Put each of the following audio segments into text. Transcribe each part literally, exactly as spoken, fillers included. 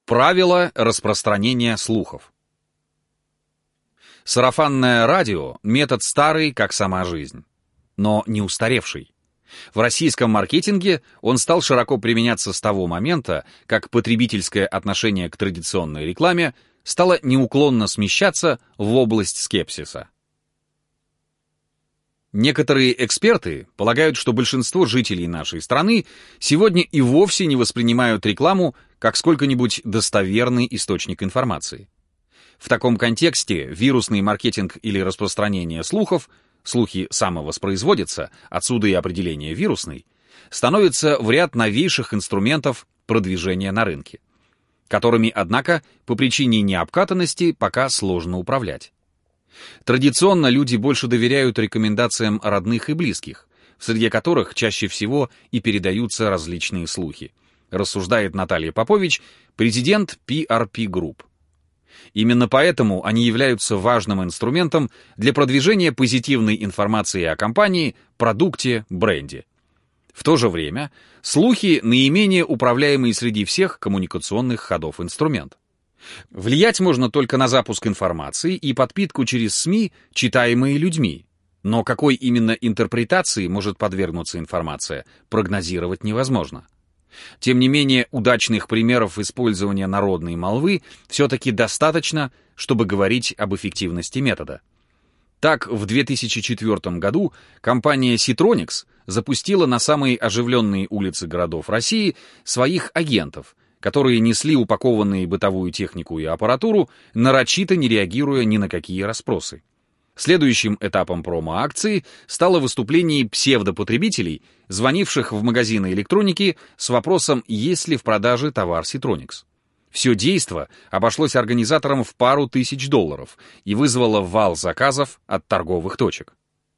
Правила распространения слухов. Сарафанное радио — метод старый, как сама жизнь, но не устаревший. В российском маркетинге он стал широко применяться с того момента, как потребительское отношение к традиционной рекламе стало неуклонно смещаться в область скепсиса. Некоторые эксперты полагают, что большинство жителей нашей страны сегодня и вовсе не воспринимают рекламу как сколько-нибудь достоверный источник информации. В таком контексте вирусный маркетинг или распространение слухов, слухи самовоспроизводятся, отсюда и определение вирусный, становится в ряд новейших инструментов продвижения на рынке, которыми, однако, по причине необкатанности пока сложно управлять. Традиционно люди больше доверяют рекомендациям родных и близких, среди которых чаще всего и передаются различные слухи, рассуждает Наталья Попович, президент пи ар пи Group. Именно поэтому они являются важным инструментом для продвижения позитивной информации о компании, продукте, бренде. В то же время слухи — наименее управляемый среди всех коммуникационных ходов инструмент. Влиять можно только на запуск информации и подпитку через СМИ, читаемые людьми. Но какой именно интерпретации может подвергнуться информация, прогнозировать невозможно. Тем не менее, удачных примеров использования народной молвы все-таки достаточно, чтобы говорить об эффективности метода. Так, в две тысячи четвёртом году компания Ситроникс запустила на самые оживленные улицы городов России своих агентов, которые несли упакованные бытовую технику и аппаратуру, нарочито не реагируя ни на какие расспросы. Следующим этапом промо-акции стало выступление псевдопотребителей, звонивших в магазины электроники с вопросом, есть ли в продаже товар Ситроникс. Все действо обошлось организаторам в пару тысяч долларов и вызвало вал заказов от торговых точек.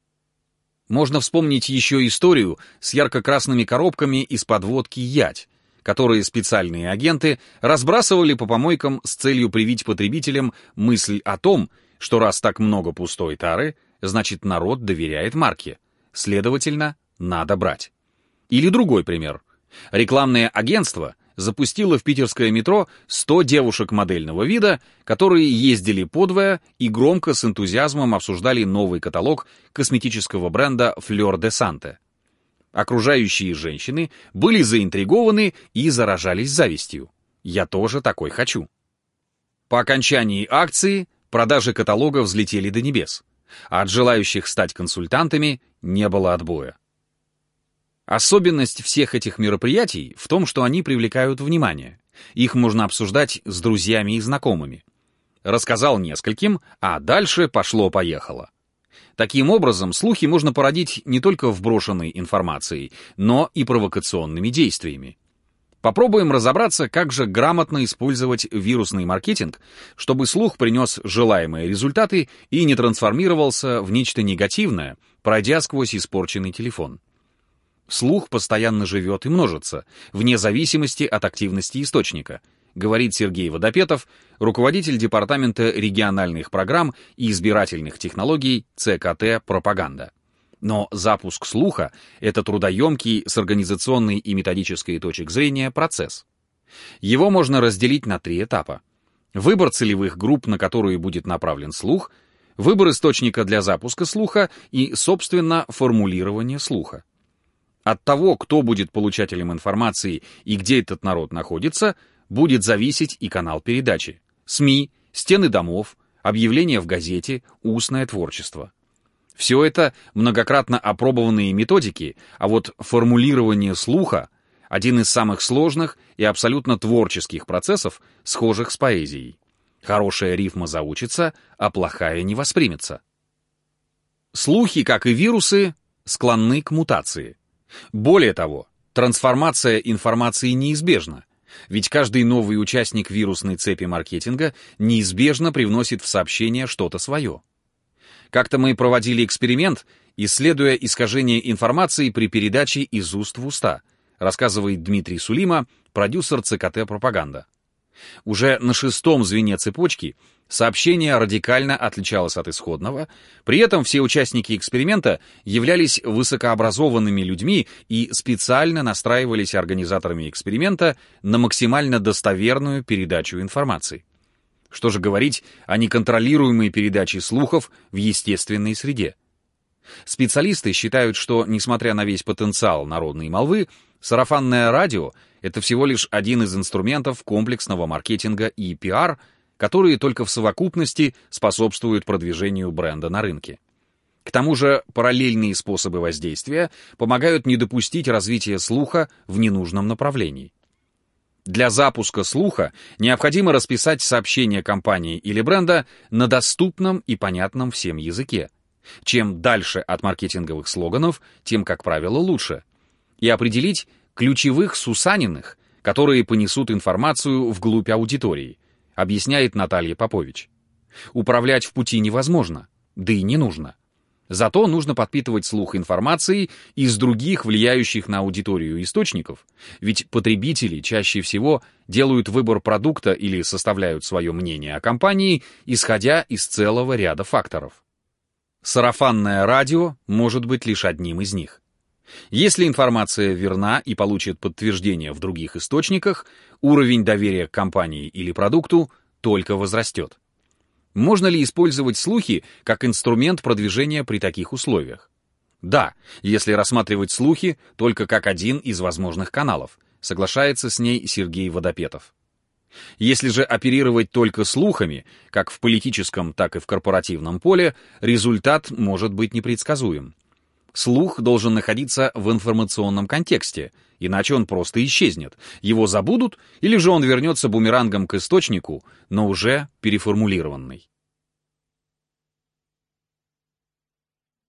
Можно вспомнить еще историю с ярко-красными коробками из-под водки «Ядь», которые специальные агенты разбрасывали по помойкам с целью привить потребителям мысль о том, что раз так много пустой тары, значит народ доверяет марке, следовательно, надо брать. Или другой пример. Рекламное агентство запустило в питерское метро сто девушек модельного вида, которые ездили подвое и громко с энтузиазмом обсуждали новый каталог косметического бренда Fleur de Sante. Окружающие женщины были заинтригованы и заражались завистью. Я тоже такой хочу. По окончании акции продажи каталога взлетели до небес, а от желающих стать консультантами не было отбоя. Особенность всех этих мероприятий в том, что они привлекают внимание. Их можно обсуждать с друзьями и знакомыми. Рассказал нескольким, а дальше пошло-поехало. Таким образом, слухи можно породить не только вброшенной информацией, но и провокационными действиями. Попробуем разобраться, как же грамотно использовать вирусный маркетинг, чтобы слух принес желаемые результаты и не трансформировался в нечто негативное, пройдя сквозь испорченный телефон. Слух постоянно живет и множится, вне зависимости от активности источника, говорит Сергей Водопетов, руководитель департамента региональных программ и избирательных технологий цэ ка тэ «Пропаганда». Но запуск слуха — это трудоемкий с организационной и методической точек зрения процесс. Его можно разделить на три этапа. Выбор целевых групп, на которые будет направлен слух, выбор источника для запуска слуха и, собственно, формулирование слуха. От того, кто будет получателем информации и где этот народ находится, будет зависеть и канал передачи. СМИ, стены домов, объявления в газете, устное творчество. Все это многократно опробованные методики, а вот формулирование слуха — один из самых сложных и абсолютно творческих процессов, схожих с поэзией. Хорошая рифма заучится, а плохая не воспримется. Слухи, как и вирусы, склонны к мутации. Более того, трансформация информации неизбежна, ведь каждый новый участник вирусной цепи маркетинга неизбежно привносит в сообщение что-то свое. Как-то мы проводили эксперимент, исследуя искажение информации при передаче из уст в уста, рассказывает Дмитрий Сулима, продюсер цэ ка тэ «Пропаганда». Уже на шестом звене цепочки сообщение радикально отличалось от исходного, при этом все участники эксперимента являлись высокообразованными людьми и специально настраивались организаторами эксперимента на максимально достоверную передачу информации. Что же говорить о неконтролируемой передаче слухов в естественной среде? Специалисты считают, что, несмотря на весь потенциал народной молвы, сарафанное радио — это всего лишь один из инструментов комплексного маркетинга и пиар, которые только в совокупности способствуют продвижению бренда на рынке. К тому же параллельные способы воздействия помогают не допустить развития слуха в ненужном направлении. Для запуска слуха необходимо расписать сообщение компании или бренда на доступном и понятном всем языке. Чем дальше от маркетинговых слоганов, тем, как правило, лучше. И определить ключевых сусаниных, которые понесут информацию вглубь аудитории, объясняет Наталья Попович. Управлять в пути невозможно, да и не нужно. Зато нужно подпитывать слух информацией из других влияющих на аудиторию источников, ведь потребители чаще всего делают выбор продукта или составляют свое мнение о компании, исходя из целого ряда факторов. Сарафанное радио может быть лишь одним из них. Если информация верна и получит подтверждение в других источниках, уровень доверия к компании или продукту только возрастет. Можно ли использовать слухи как инструмент продвижения при таких условиях? Да, если рассматривать слухи только как один из возможных каналов, соглашается с ней Сергей Водопетов. Если же оперировать только слухами, как в политическом, так и в корпоративном поле, результат может быть непредсказуем. Слух должен находиться в информационном контексте, иначе он просто исчезнет. Его забудут, или же он вернется бумерангом к источнику, но уже переформулированный.